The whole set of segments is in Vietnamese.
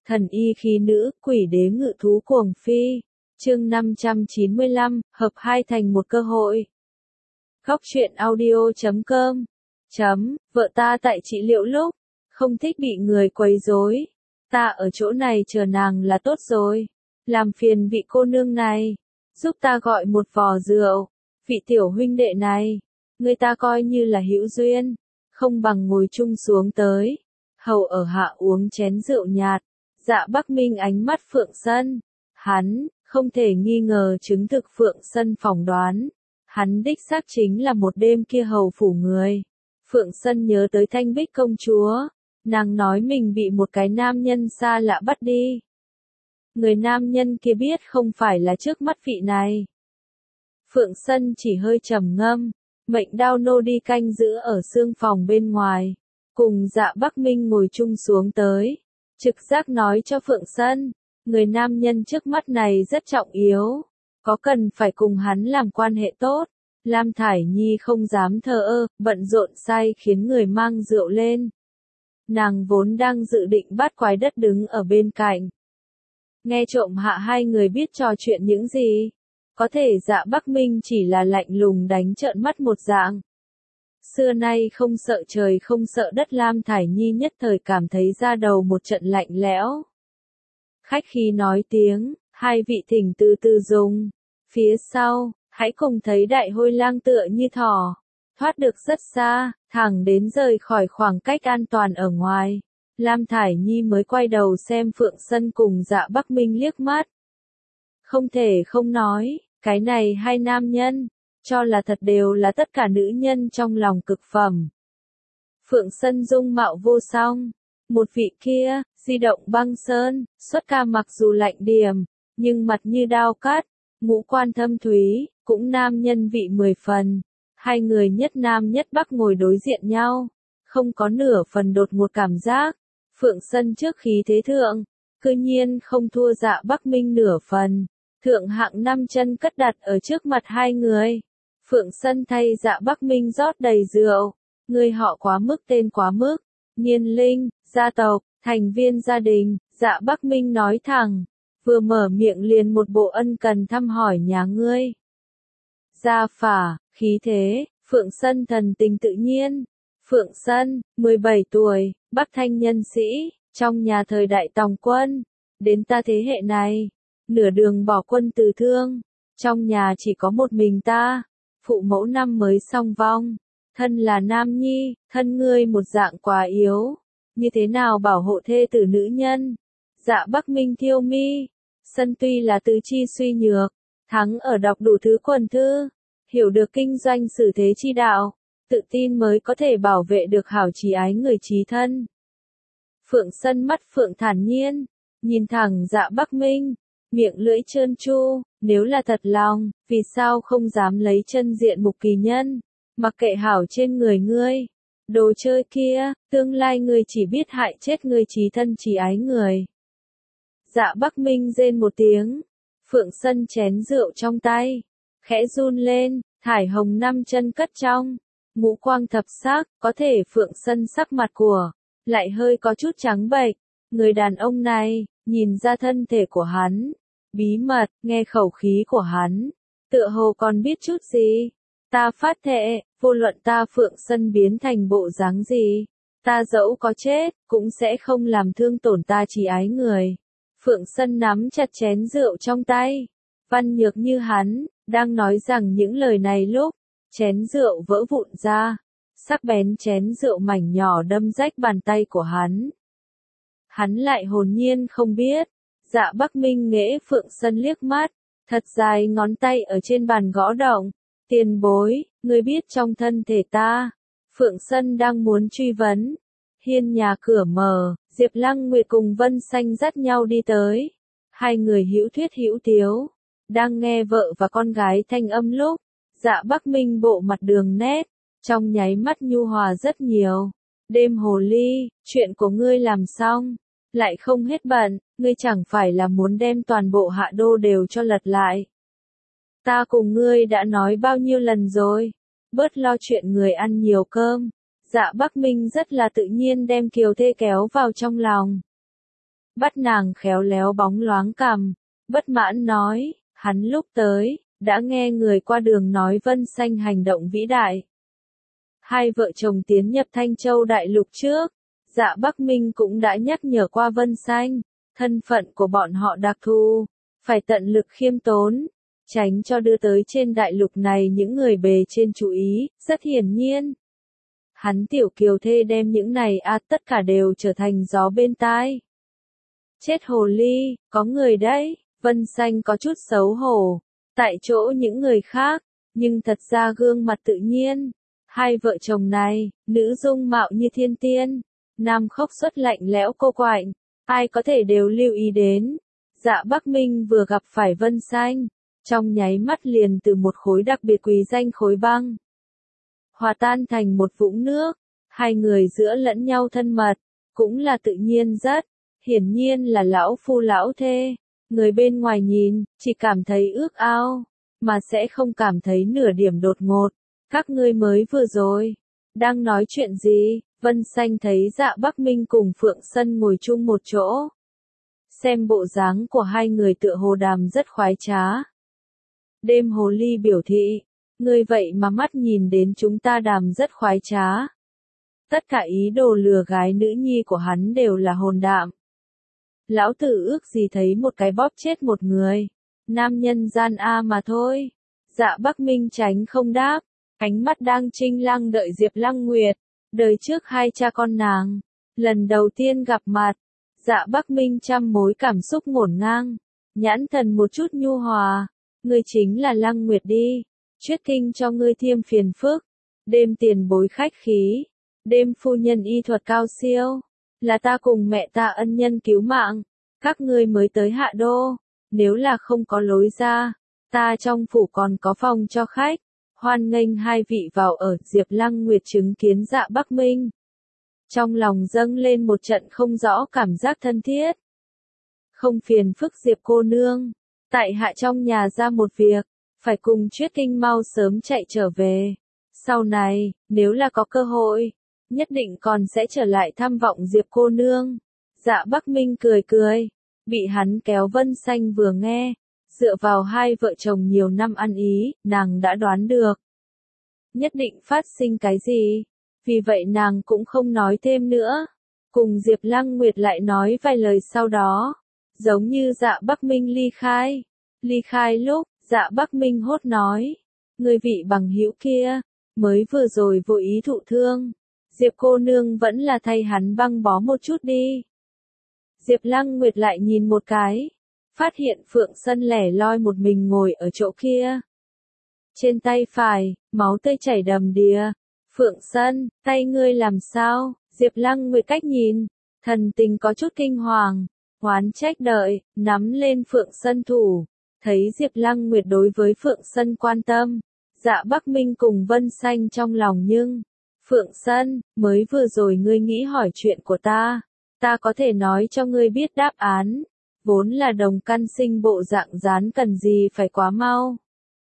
Thần y khí nữ, quỷ đế ngự thú cuồng phi. Chương 595, hợp hai thành một cơ hội. Góc truyện audio.com. Vợ ta tại trị liệu lúc, không thích bị người quấy rối. Ta ở chỗ này chờ nàng là tốt rồi. Làm phiền vị cô nương này, giúp ta gọi một vò rượu. Vị tiểu huynh đệ này, người ta coi như là hữu duyên, không bằng ngồi chung xuống tới. Hầu ở hạ uống chén rượu nhạt. Dạ Bắc Minh ánh mắt Phượng Sân. Hắn, không thể nghi ngờ chứng thực Phượng Sân phỏng đoán. Hắn đích xác chính là một đêm kia hầu phủ người. Phượng Sân nhớ tới Thanh Bích công chúa. Nàng nói mình bị một cái nam nhân xa lạ bắt đi. Người nam nhân kia biết không phải là trước mắt vị này. Phượng Sân chỉ hơi trầm ngâm. Mệnh đao nô đi canh giữ ở xương phòng bên ngoài. Cùng Dạ Bắc Minh ngồi chung xuống tới. Trực giác nói cho Phượng Sân, người nam nhân trước mắt này rất trọng yếu, có cần phải cùng hắn làm quan hệ tốt. Lam Thải Nhi không dám thờ ơ, bận rộn sai khiến người mang rượu lên. Nàng vốn đang dự định bắt quái đất đứng ở bên cạnh. Nghe trộm hạ hai người biết trò chuyện những gì. Có thể Dạ Bắc Minh chỉ là lạnh lùng đánh trợn mắt một dạng. Xưa nay không sợ trời không sợ đất, Lam Thải Nhi nhất thời cảm thấy da đầu một trận lạnh lẽo. Khách khí nói tiếng, hai vị thỉnh từ từ dùng. Phía sau, hãy cùng thấy đại hôi lang tựa như thỏ. Thoát được rất xa, thẳng đến rời khỏi khoảng cách an toàn ở ngoài. Lam Thải Nhi mới quay đầu xem Phượng Sân cùng Dạ Bắc Minh liếc mắt. Không thể không nói, cái này hai nam nhân. Cho là thật đều là tất cả nữ nhân trong lòng cực phẩm. Phượng Sân dung mạo vô song. Một vị kia, di động băng sơn, xuất ca mặc dù lạnh điềm, nhưng mặt như đao cắt, ngũ quan thâm thúy, cũng nam nhân vị 10 phần. Hai người nhất nam nhất bắc ngồi đối diện nhau, không có nửa phần đột ngột cảm giác. Phượng Sân trước khí thế thượng, cư nhiên không thua Dạ Bắc Minh nửa phần. Thượng hạng 5 chân cất đặt ở trước mặt hai người. Phượng Sân thay Dạ Bắc Minh rót đầy rượu. Người họ quá mức tên quá mức. Niên linh, gia tộc, thành viên gia đình. Dạ Bắc Minh nói thẳng. Vừa mở miệng liền một bộ ân cần thăm hỏi nhà ngươi. Gia phả, khí thế, Phượng Sân thần tình tự nhiên. Phượng Sân, 17 tuổi, Bắc Thanh nhân sĩ, trong nhà thời đại Tòng quân. Đến ta thế hệ này, nửa đường bỏ quân từ thương. Trong nhà chỉ có một mình ta. Phụ mẫu năm mới song vong, thân là nam nhi, thân ngươi một dạng quá yếu, như thế nào bảo hộ thê tử nữ nhân? Dạ Bắc Minh thiêu mi, Sân tuy là tứ chi suy nhược, thắng ở đọc đủ thứ quần thư, hiểu được kinh doanh xử thế chi đạo, tự tin mới có thể bảo vệ được hảo chí ái người chí thân. Phượng Sân mắt phượng thản nhiên, nhìn thẳng Dạ Bắc Minh, miệng lưỡi trơn tru, nếu là thật lòng, vì sao không dám lấy chân diện mục kỳ nhân, mặc kệ hảo trên người ngươi. Đồ chơi kia, tương lai ngươi chỉ biết hại chết ngươi chí thân chí ái người. Dạ Bắc Minh rên một tiếng, Phượng Sân chén rượu trong tay, khẽ run lên, thải hồng 5 chân cất trong, ngũ quang thập sắc, có thể Phượng Sân sắc mặt của, lại hơi có chút trắng bệch. Người đàn ông này, nhìn ra thân thể của hắn, bí mật, nghe khẩu khí của hắn, tựa hồ còn biết chút gì. Ta phát thệ, vô luận ta Phượng Sân biến thành bộ dáng gì, ta dẫu có chết, cũng sẽ không làm thương tổn ta chí ái người. Phượng Sân nắm chặt chén rượu trong tay, văn nhược như hắn, đang nói rằng những lời này lúc, chén rượu vỡ vụn ra, sắc bén chén rượu mảnh nhỏ đâm rách bàn tay của hắn. Hắn lại hồn nhiên không biết. Dạ Bắc Minh nghễ Phượng Sân liếc mắt, thật dài ngón tay ở trên bàn gõ động. Tiền bối, ngươi biết trong thân thể ta. Phượng Sân đang muốn truy vấn. Hiên nhà cửa mở, Diệp Lăng Nguyệt cùng Vân Xanh dắt nhau đi tới. Hai người hữu thuyết hữu tiếu, đang nghe vợ và con gái thanh âm lúc. Dạ Bắc Minh bộ mặt đường nét, trong nháy mắt nhu hòa rất nhiều. Đêm hồ ly, chuyện của ngươi làm xong, lại không hết bận, ngươi chẳng phải là muốn đem toàn bộ hạ đô đều cho lật lại. Ta cùng ngươi đã nói bao nhiêu lần rồi, bớt lo chuyện người ăn nhiều cơm. Dạ Bắc Minh rất là tự nhiên đem Kiều Thê kéo vào trong lòng. bắt nàng khéo léo bóng loáng cằm, bất mãn nói, hắn lúc tới, đã nghe người qua đường nói Vân Xanh hành động vĩ đại. Hai vợ chồng tiến nhập Thanh Châu Đại Lục trước, Dạ Bắc Minh cũng đã nhắc nhở qua Vân Xanh, thân phận của bọn họ đặc thù, phải tận lực khiêm tốn, tránh cho đưa tới trên đại lục này những người bề trên chú ý, rất hiển nhiên. Hắn tiểu kiều thê đem những này tất cả đều trở thành gió bên tai. Chết hồ ly, có người đấy, Vân Xanh có chút xấu hổ, tại chỗ những người khác, nhưng thật ra gương mặt tự nhiên. Hai vợ chồng này, nữ dung mạo như thiên tiên, nam khốc xuất lạnh lẽo cô quạnh, ai có thể đều lưu ý đến. Dạ Bắc Minh vừa gặp phải Vân Xanh, trong nháy mắt liền từ một khối đặc biệt quý danh khối băng hòa tan thành một vũng nước, hai người giữa lẫn nhau thân mật, cũng là tự nhiên rất, hiển nhiên là lão phu lão thê, người bên ngoài nhìn, chỉ cảm thấy ước ao, mà sẽ không cảm thấy nửa điểm đột ngột. Các ngươi mới vừa rồi, đang nói chuyện gì? Vân Xanh thấy Dạ Bắc Minh cùng Phượng Sân ngồi chung một chỗ. Xem bộ dáng của hai người tựa hồ đàm rất khoái trá. Đêm hồ ly biểu thị, ngươi vậy mà mắt nhìn đến chúng ta đàm rất khoái trá. Tất cả ý đồ lừa gái nữ nhi của hắn đều là hồn đạm. Lão tử ước gì thấy một cái bóp chết một người, nam nhân gian mà thôi. Dạ Bắc Minh tránh không đáp, ánh mắt đang trinh lăng đợi Diệp Lăng Nguyệt, đời trước hai cha con nàng, lần đầu tiên gặp mặt. Dạ Bắc Minh trăm mối cảm xúc ngổn ngang, nhãn thần một chút nhu hòa, ngươi chính là Lăng Nguyệt đi, Chuyết Kinh cho ngươi thêm phiền phức, đêm tiền bối khách khí, đêm phu nhân y thuật cao siêu, là ta cùng mẹ ta ân nhân cứu mạng, các ngươi mới tới Hạ Đô, nếu là không có lối ra, ta trong phủ còn có phòng cho khách, hoan nghênh hai vị vào ở. Diệp Lăng Nguyệt chứng kiến Dạ Bắc Minh, trong lòng dâng lên một trận không rõ cảm giác thân thiết. Không phiền phức Diệp cô nương, tại hạ trong nhà ra một việc, phải cùng Chuyết Kinh mau sớm chạy trở về. Sau này, nếu là có cơ hội, nhất định còn sẽ trở lại thăm vọng Diệp cô nương. Dạ Bắc Minh cười cười, bị hắn kéo. Vân Xanh vừa nghe, dựa vào hai vợ chồng nhiều năm ăn ý, nàng đã đoán được. Nhất định phát sinh cái gì, vì vậy nàng cũng không nói thêm nữa. Cùng Diệp Lăng Nguyệt lại nói vài lời sau đó, giống như Dạ Bắc Minh ly khai. Ly khai lúc, Dạ Bắc Minh hốt nói, người vị bằng hữu kia, mới vừa rồi vô ý thụ thương. Diệp cô nương vẫn là thay hắn băng bó một chút đi. Diệp Lăng Nguyệt lại nhìn một cái, phát hiện Phượng Sân lẻ loi một mình ngồi ở chỗ kia. Trên tay phải, máu tươi chảy đầm đìa. Phượng Sân, tay ngươi làm sao? Diệp Lăng Nguyệt cách nhìn, thần tình có chút kinh hoàng, oán trách đợi, nắm lên Phượng Sân thủ. Thấy Diệp Lăng Nguyệt đối với Phượng Sân quan tâm, Dạ Bắc Minh cùng Vân Xanh trong lòng nhưng, Phượng Sân, mới vừa rồi ngươi nghĩ hỏi chuyện của ta có thể nói cho ngươi biết đáp án, vốn là đồng căn sinh bộ dạng dán cần gì phải quá mau.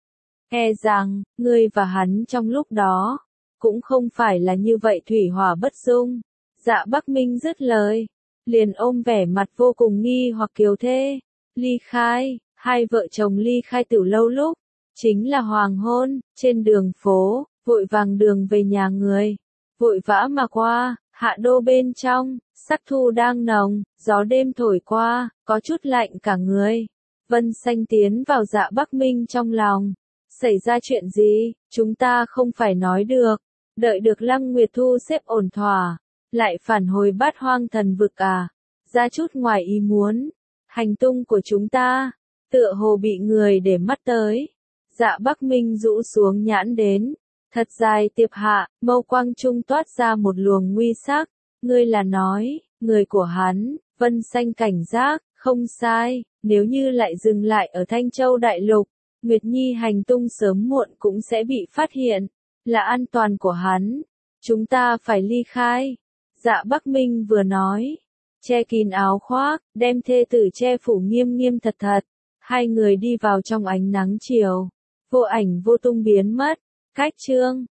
E rằng, ngươi và hắn trong lúc đó, cũng không phải là như vậy thủy hỏa bất dung. Dạ Bắc Minh dứt lời, liền ôm vẻ mặt vô cùng nghi hoặc kiều thê, ly khai. Hai vợ chồng ly khai tiểu lâu lúc, chính là hoàng hôn, trên đường phố, vội vàng đường về nhà người, vội vã mà qua. Hạ Đô bên trong, sắc thu đang nồng, gió đêm thổi qua, có chút lạnh cả người. Vân Xanh tiến vào Dạ Bắc Minh trong lòng. Xảy ra chuyện gì, chúng ta không phải nói được, đợi được Lăng Nguyệt thu xếp ổn thỏa, lại phản hồi Bát Hoang Thần Vực ra chút ngoài ý muốn. Hành tung của chúng ta, tựa hồ bị người để mắt tới. Dạ Bắc Minh rũ xuống nhãn đến, thật dài tiệp hạ, mâu quang trung toát ra một luồng nguy sắc. Ngươi là nói, người của hắn. Vân Xanh cảnh giác, không sai, nếu như lại dừng lại ở Thanh Châu Đại Lục, Nguyệt Nhi hành tung sớm muộn cũng sẽ bị phát hiện, là an toàn của hắn. Chúng ta phải ly khai. Dạ Bắc Minh vừa nói, che kín áo khoác, đem thê tử che phủ nghiêm nghiêm thật thật. Hai người đi vào trong ánh nắng chiều, vô ảnh vô tung biến mất. Cách chương